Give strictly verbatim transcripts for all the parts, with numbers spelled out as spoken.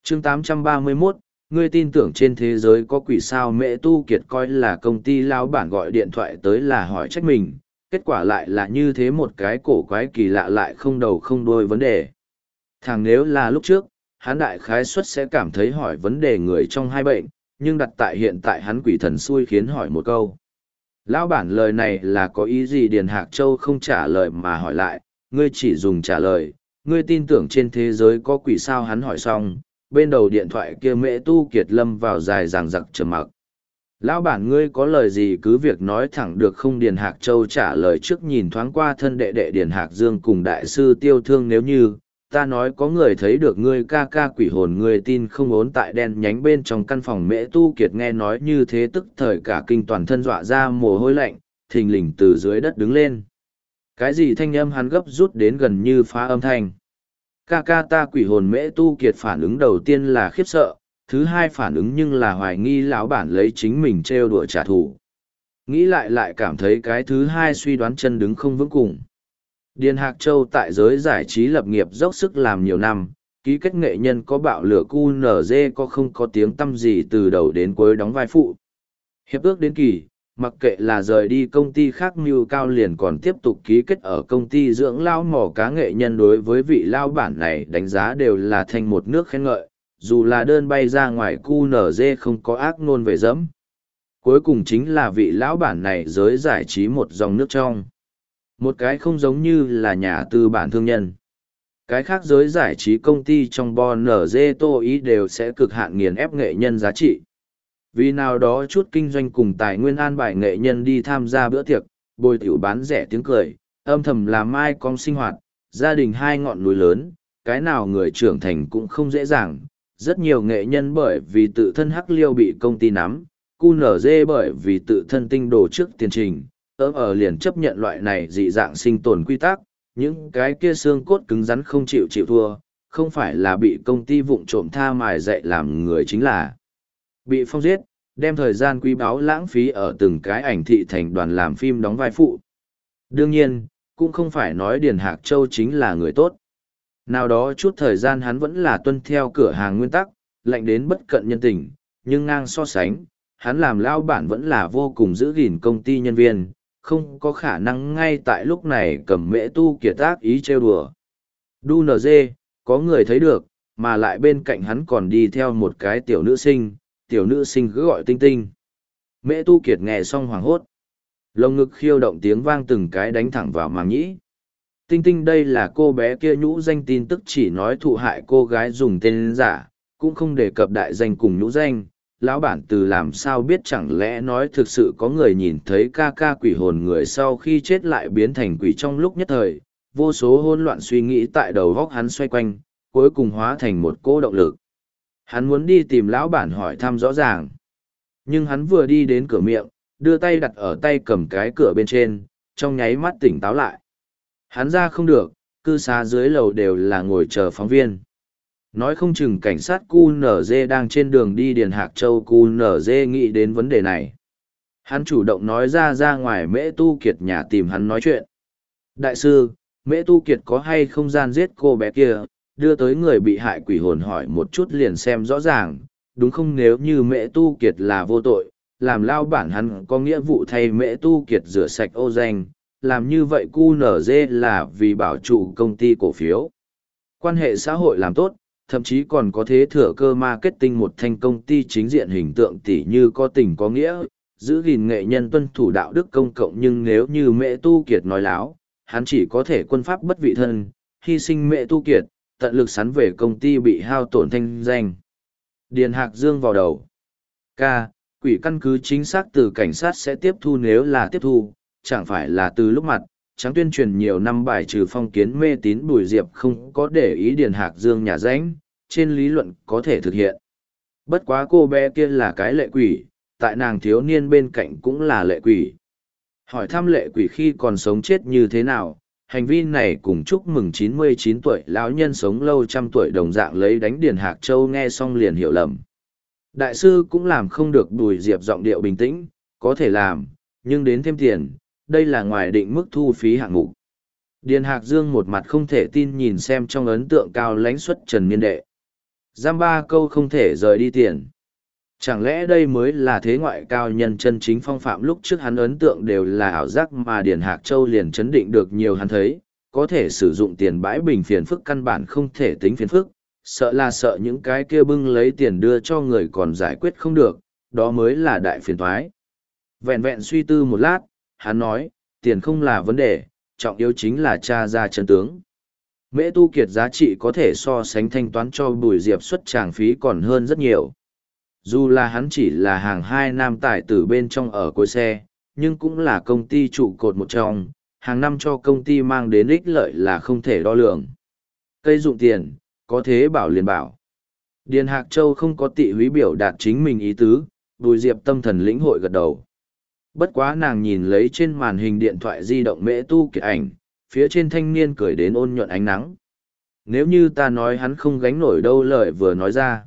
chương tám trăm ba mươi mốt, ngươi tin tưởng trên thế giới có quỷ sao? Mễ Tu Kiệt coi là công ty lao bản gọi điện thoại tới là hỏi trách mình, kết quả lại là như thế một cái cổ quái kỳ lạ lại không đầu không đuôi vấn đề. Thằng nếu là lúc trước, hắn đại khái suất sẽ cảm thấy hỏi vấn đề người trong hai bệnh, nhưng đặt tại hiện tại hắn quỷ thần xui khiến hỏi một câu. Lão bản lời này là có ý gì? Điền Hạc Châu không trả lời mà hỏi lại, ngươi chỉ dùng trả lời, ngươi tin tưởng trên thế giới có quỷ sao? Hắn hỏi xong, bên đầu điện thoại kia Mễ Tu Kiệt lâm vào dài dằng dặc trầm mặc. Lão bản ngươi có lời gì cứ việc nói thẳng được không? Điền Hạc Châu trả lời trước nhìn thoáng qua thân đệ đệ Điền Hạc Dương cùng đại sư Tiêu Thương. Nếu như ta nói có người thấy được ngươi ca ca quỷ hồn, ngươi tin không? Ốn tại đen nhánh bên trong căn phòng Mễ Tu Kiệt nghe nói như thế tức thời cả kinh toàn thân dọa ra mồ hôi lạnh, thình lình từ dưới đất đứng lên. Cái gì? Thanh âm hắn gấp rút đến gần như phá âm thanh. Ca ca ta quỷ hồn. Mễ Tu Kiệt phản ứng đầu tiên là khiếp sợ, thứ hai phản ứng nhưng là hoài nghi lão bản lấy chính mình trêu đùa trả thù. Nghĩ lại lại cảm thấy cái thứ hai suy đoán chân đứng không vững cùng. Điền Hạc Châu tại giới giải trí lập nghiệp dốc sức làm nhiều năm, ký kết nghệ nhân có bạo lửa cu nở dê có không có tiếng tăm gì từ đầu đến cuối đóng vai phụ. Hiệp ước đến kỳ, mặc kệ là rời đi công ty khác mưu cao liền còn tiếp tục ký kết ở công ty dưỡng lao mỏ cá. Nghệ nhân đối với vị lao bản này đánh giá đều là thành một nước khen ngợi, dù là đơn bay ra ngoài cu nở dê không có ác ngôn về dẫm. Cuối cùng chính là vị lão bản này giới giải trí một dòng nước trong. Một cái không giống như là nhà tư bản thương nhân. Cái khác giới giải trí công ty trong bo nở dê tô ý đều sẽ cực hạn nghiền ép nghệ nhân giá trị. Vì nào đó chút kinh doanh cùng tài nguyên an bài nghệ nhân đi tham gia bữa tiệc, bồi tiểu bán rẻ tiếng cười, âm thầm làm mai con sinh hoạt, gia đình hai ngọn núi lớn, cái nào người trưởng thành cũng không dễ dàng. Rất nhiều nghệ nhân bởi vì tự thân hắc liêu bị công ty nắm, cu nở dê bởi vì tự thân tinh đồ trước tiền trình, ớm ở liền chấp nhận loại này dị dạng sinh tồn quy tắc, những cái kia xương cốt cứng rắn không chịu chịu thua, không phải là bị công ty vụng trộm tha mài dạy làm người chính là bị phong giết, đem thời gian quý báu lãng phí ở từng cái ảnh thị thành đoàn làm phim đóng vai phụ. Đương nhiên, cũng không phải nói Điền Hạc Châu chính là người tốt. Nào đó chút thời gian hắn vẫn là tuân theo cửa hàng nguyên tắc, lạnh đến bất cận nhân tình, nhưng ngang so sánh, hắn làm lao bản vẫn là vô cùng giữ gìn công ty nhân viên, không có khả năng ngay tại lúc này cầm Mễ Tu Kiệt ác ý trêu đùa. Đu nờ dê, có người thấy được, mà lại bên cạnh hắn còn đi theo một cái tiểu nữ sinh, tiểu nữ sinh cứ gọi Tinh Tinh. Mễ Tu Kiệt nghe xong hoảng hốt. Lồng ngực khiêu động tiếng vang từng cái đánh thẳng vào màng nhĩ. Tinh Tinh đây là cô bé kia nhũ danh, tin tức chỉ nói thụ hại cô gái dùng tên giả, cũng không đề cập đại danh cùng nhũ danh. Lão bản từ làm sao biết? Chẳng lẽ nói thực sự có người nhìn thấy ca ca quỷ hồn người sau khi chết lại biến thành quỷ? Trong lúc nhất thời, vô số hỗn loạn suy nghĩ tại đầu góc hắn xoay quanh, cuối cùng hóa thành một cỗ động lực. Hắn muốn đi tìm lão bản hỏi thăm rõ ràng. Nhưng hắn vừa đi đến cửa miệng, đưa tay đặt ở tay cầm cái cửa bên trên, trong nháy mắt tỉnh táo lại. Hắn ra không được, cư xá dưới lầu đều là ngồi chờ phóng viên. Nói không chừng cảnh sát cu nở dê đang trên đường đi Điền Hạc Châu. Cu nở dê nghĩ đến vấn đề này. Hắn chủ động nói ra ra ngoài Mễ Tu Kiệt nhà tìm hắn nói chuyện. Đại sư, Mễ Tu Kiệt có hay không gian giết cô bé kia, đưa tới người bị hại quỷ hồn hỏi một chút liền xem rõ ràng, đúng không? Nếu như Mễ Tu Kiệt là vô tội, làm lao bản hắn có nghĩa vụ thay Mễ Tu Kiệt rửa sạch ô danh, làm như vậy cu nở dê là vì bảo trụ công ty cổ phiếu. Quan hệ xã hội làm tốt, thậm chí còn có thế thừa cơ marketing một thanh công ty chính diện hình tượng tỉ như có tình có nghĩa, giữ gìn nghệ nhân tuân thủ đạo đức công cộng. Nhưng nếu như Mễ Tu Kiệt nói láo, hắn chỉ có thể quân pháp bất vị thân, hy sinh Mễ Tu Kiệt, tận lực sắn về công ty bị hao tổn thanh danh. Điền Hạc Dương vào đầu. Ca, quỷ căn cứ chính xác từ cảnh sát sẽ tiếp thu, nếu là tiếp thu, chẳng phải là từ lúc mặt, trắng tuyên truyền nhiều năm bài trừ phong kiến mê tín Bùi Diệp không có để ý Điền Hạc Dương nhà ránh, trên lý luận có thể thực hiện. Bất quá cô bé kia là cái lệ quỷ, tại nàng thiếu niên bên cạnh cũng là lệ quỷ. Hỏi thăm lệ quỷ khi còn sống chết như thế nào, hành vi này cùng chúc mừng chín mươi chín tuổi lão nhân sống lâu trăm tuổi đồng dạng lấy đánh Điền Hạc Châu nghe xong liền hiểu lầm. Đại sư cũng làm không được. Bùi Diệp giọng điệu bình tĩnh, có thể làm, nhưng đến thêm tiền, đây là ngoài định mức thu phí hạng mục. Điền Hạc Dương một mặt không thể tin nhìn xem trong ấn tượng cao lãnh xuất Trần Niên Đệ. Giam ba câu không thể rời đi tiền. Chẳng lẽ đây mới là thế ngoại cao nhân chân chính phong phạm? Lúc trước hắn ấn tượng đều là ảo giác, mà Điền Hạc Châu liền chấn định được nhiều. Hắn thấy, có thể sử dụng tiền bãi bình phiền phức căn bản không thể tính phiền phức, sợ là sợ những cái kia bưng lấy tiền đưa cho người còn giải quyết không được, đó mới là đại phiền toái. Vẹn vẹn suy tư một lát, hắn nói, tiền không là vấn đề, trọng yếu chính là tra ra chân tướng. Mễ Tu Kiệt giá trị có thể so sánh thanh toán cho Bùi Diệp xuất tràng phí còn hơn rất nhiều. Dù là hắn chỉ là hàng hai nam tài tử bên trong ở cuối xe, nhưng cũng là công ty trụ cột một trong, hàng năm cho công ty mang đến ích lợi là không thể đo lường. Cây dụng tiền, có thế bảo liền bảo. Điền Hạc Châu không có tị húy biểu đạt chính mình ý tứ, Bùi Diệp tâm thần lĩnh hội gật đầu. Bất quá nàng nhìn lấy trên màn hình điện thoại di động Mễ Tu Kiệt ảnh, phía trên thanh niên cười đến ôn nhuận ánh nắng. Nếu như ta nói hắn không gánh nổi đâu lời vừa nói ra.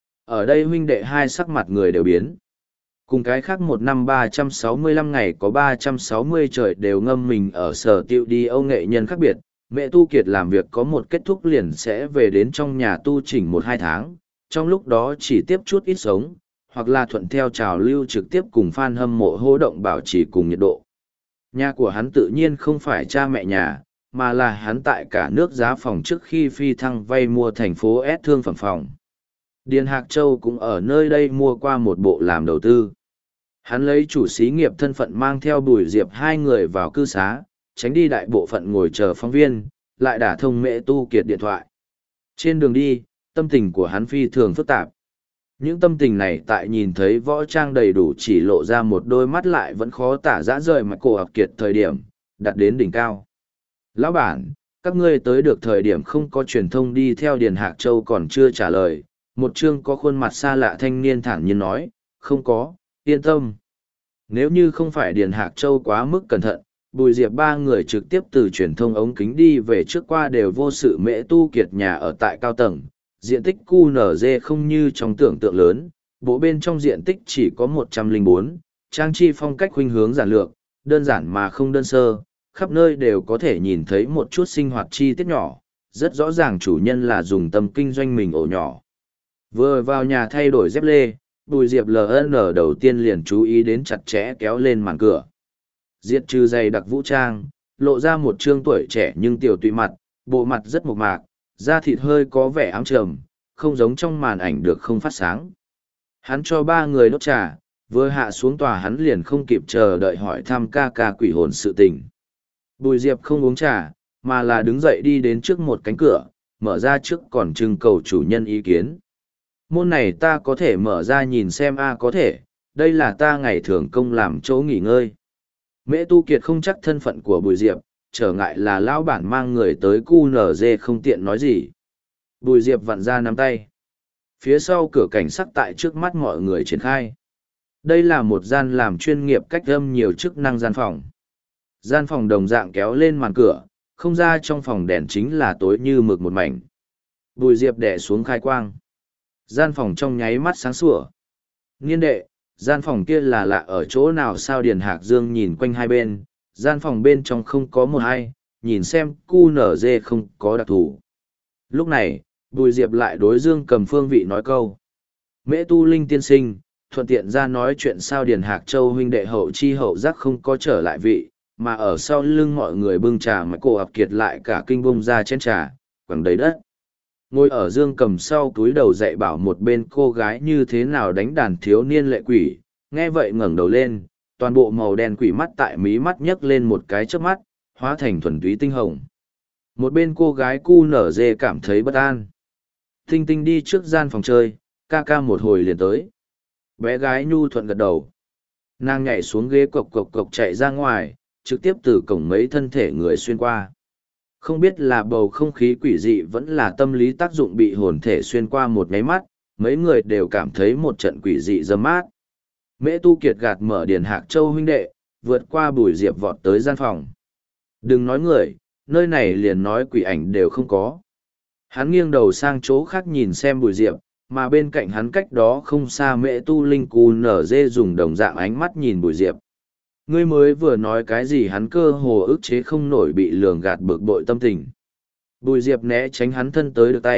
Ở đây huynh đệ hai sắc mặt người đều biến. Cùng cái khác một năm ba trăm sáu mươi lăm ngày có ba trăm sáu mươi trời đều ngâm mình ở sở tiệu đi âu nghệ nhân khác biệt. Mẹ Tu Kiệt làm việc có một kết thúc liền sẽ về đến trong nhà tu chỉnh một hai tháng, trong lúc đó chỉ tiếp chút ít sống, hoặc là thuận theo trào lưu trực tiếp cùng fan hâm mộ hô động bảo trì cùng nhiệt độ. Nhà của hắn tự nhiên không phải cha mẹ nhà, mà là hắn tại cả nước giá phòng trước khi phi thăng vay mua thành phố S thương phẩm phòng. Điền Hạc Châu cũng ở nơi đây mua qua một bộ làm đầu tư. Hắn lấy chủ xí nghiệp thân phận mang theo Bùi Diệp hai người vào cư xá, tránh đi đại bộ phận ngồi chờ phóng viên, lại đả thông Mễ Tu Kiệt điện thoại. Trên đường đi, tâm tình của hắn phi thường phức tạp. Những tâm tình này tại nhìn thấy võ trang đầy đủ chỉ lộ ra một đôi mắt lại vẫn khó tả dã rời mà cổ học kiệt thời điểm, đặt đến đỉnh cao. Lão bản, các ngươi tới được thời điểm không có truyền thông đi theo Điền Hạc Châu còn chưa trả lời. Một chương có khuôn mặt xa lạ thanh niên thản nhiên nói, không có, yên tâm. Nếu như không phải Điền Hạc Châu quá mức cẩn thận, Bùi Diệp ba người trực tiếp từ truyền thông ống kính đi về trước qua đều vô sự. Mễ Tu Kiệt nhà ở tại cao tầng, diện tích quy en giê không như trong tưởng tượng lớn, bộ bên trong diện tích chỉ có một trăm lẻ bốn, trang trí phong cách khuynh hướng giản lược, đơn giản mà không đơn sơ, khắp nơi đều có thể nhìn thấy một chút sinh hoạt chi tiết nhỏ, rất rõ ràng chủ nhân là dùng tâm kinh doanh mình ổ nhỏ. Vừa vào nhà thay đổi dép lê, Bùi Diệp lờ en đầu tiên liền chú ý đến chặt chẽ kéo lên màn cửa. Diệt trừ dày đặc vũ trang, lộ ra một trương tuổi trẻ nhưng tiểu tụy mặt, bộ mặt rất mộc mạc, da thịt hơi có vẻ ám trầm, không giống trong màn ảnh được không phát sáng. Hắn cho ba người đốt trà, vừa hạ xuống tòa hắn liền không kịp chờ đợi hỏi thăm ca ca quỷ hồn sự tình. Bùi Diệp không uống trà, mà là đứng dậy đi đến trước một cánh cửa, mở ra trước còn trưng cầu chủ nhân ý kiến. Môn này ta có thể mở ra nhìn xem a có thể, đây là ta ngày thường công làm chỗ nghỉ ngơi. Mễ Tu Kiệt không chắc thân phận của Bùi Diệp, trở ngại là lão bản mang người tới cu nở dê không tiện nói gì. Bùi Diệp vặn ra nắm tay. Phía sau cửa cảnh sắc tại trước mắt mọi người triển khai. Đây là một gian làm chuyên nghiệp cách âm nhiều chức năng gian phòng. Gian phòng đồng dạng kéo lên màn cửa, không ra trong phòng đèn chính là tối như mực một mảnh. Bùi Diệp đè xuống khai quang. Gian phòng trong nháy mắt sáng sủa. Niên đệ, gian phòng kia là lạ ở chỗ nào sao? Điền Hạc Dương nhìn quanh hai bên, gian phòng bên trong không có một ai, nhìn xem cu nở dê không có đặc thù. Lúc này, Bùi Diệp lại đối Dương Cầm phương vị nói câu. Mễ Tu Linh tiên sinh, thuận tiện ra nói chuyện sao? Điền Hạc Châu huynh đệ hậu chi hậu giác không có trở lại vị, mà ở sau lưng mọi người bưng trà mà cổ ập kiệt lại cả kinh bông ra chén trà, quẳng đầy đất. Ngồi ở Dương Cầm sau túi đầu dạy bảo một bên cô gái như thế nào đánh đàn thiếu niên lệ quỷ, nghe vậy ngẩng đầu lên, toàn bộ màu đen quỷ mắt tại mí mắt nhấc lên một cái chớp mắt, hóa thành thuần túy tinh hồng. Một bên cô gái cu nở dê cảm thấy bất an. Tinh Tinh đi trước gian phòng chơi, ca ca một hồi liền tới. Bé gái nhu thuận gật đầu. Nàng nhảy xuống ghế cộc cộc cộc chạy ra ngoài, trực tiếp từ cổng mấy thân thể người xuyên qua. Không biết là bầu không khí quỷ dị vẫn là tâm lý tác dụng bị hồn thể xuyên qua một nháy mắt, mấy người đều cảm thấy một trận quỷ dị dâm mát. Mễ Tu Kiệt gạt mở Điền Hạc Châu huynh đệ, vượt qua Bùi Diệp vọt tới gian phòng. Đừng nói người, nơi này liền nói quỷ ảnh đều không có. Hắn nghiêng đầu sang chỗ khác nhìn xem Bùi Diệp, mà bên cạnh hắn cách đó không xa Mễ Tu Linh cù nở dê dùng đồng dạng ánh mắt nhìn Bùi Diệp. Ngươi mới vừa nói cái gì? Hắn cơ hồ ức chế không nổi bị lường gạt bực bội tâm tình. Bùi Diệp né tránh hắn thân tới được tay,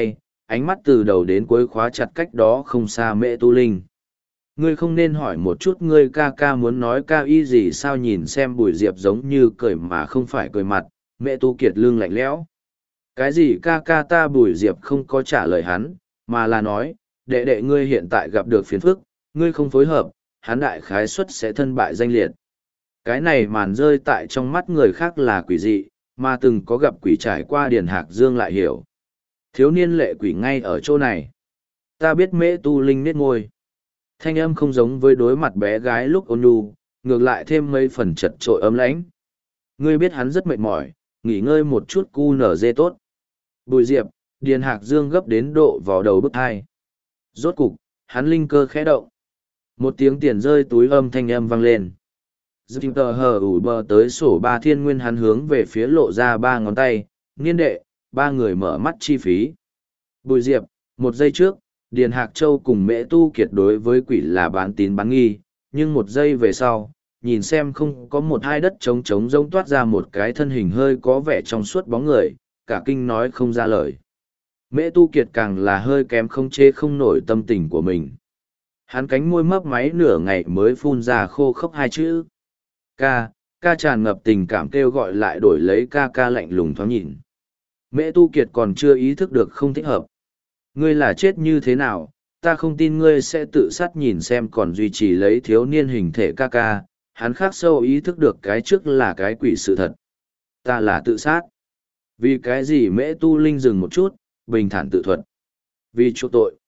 ánh mắt từ đầu đến cuối khóa chặt cách đó không xa Mễ Tu Linh. Ngươi không nên hỏi một chút ngươi ca ca muốn nói ca y gì sao, nhìn xem Bùi Diệp giống như cười mà không phải cười mặt, Mễ Tu Kiệt lưng lạnh lẽo. Cái gì ca ca ta? Bùi Diệp không có trả lời hắn, mà là nói, đệ đệ ngươi hiện tại gặp được phiền phức, ngươi không phối hợp, hắn đại khái suất sẽ thân bại danh liệt. Cái này màn rơi tại trong mắt người khác là quỷ dị, mà từng có gặp quỷ trải qua Điền Hạc Dương lại hiểu. Thiếu niên lệ quỷ ngay ở chỗ này. Ta biết Mễ Tu Linh nết môi. Thanh âm không giống với đối mặt bé gái lúc ôn nhu, ngược lại thêm mấy phần chật trội ấm lãnh. Ngươi biết hắn rất mệt mỏi, nghỉ ngơi một chút cu nở dê tốt. Bùi Diệp, Điền Hạc Dương gấp đến độ vào đầu bức hai. Rốt cục, hắn linh cơ khẽ động. Một tiếng tiền rơi túi âm thanh âm vang lên. Dịp tờ hờ ủ bờ tới sổ ba thiên nguyên, hắn hướng về phía lộ ra ba ngón tay, niên đệ, ba người mở mắt chi phí. Bùi Diệp, một giây trước, Điền Hạc Châu cùng Mễ Tu Kiệt đối với quỷ là bán tín bán nghi, nhưng một giây về sau, nhìn xem không có một hai đất trống trống rông toát ra một cái thân hình hơi có vẻ trong suốt bóng người, cả kinh nói không ra lời. Mễ Tu Kiệt càng là hơi kém không chê không nổi tâm tình của mình. Hắn cánh môi mấp máy nửa ngày mới phun ra khô khốc hai chữ. Ca, ca tràn ngập tình cảm kêu gọi lại đổi lấy ca ca lạnh lùng thoáng nhìn. Mễ Tu Kiệt còn chưa ý thức được không thích hợp. Ngươi là chết như thế nào, ta không tin ngươi sẽ tự sát, nhìn xem còn duy trì lấy thiếu niên hình thể ca ca, hắn khắc sâu ý thức được cái trước là cái quỷ sự thật. Ta là tự sát. Vì cái gì? Mễ Tu Linh dừng một chút, bình thản tự thuật. Vì chỗ tội.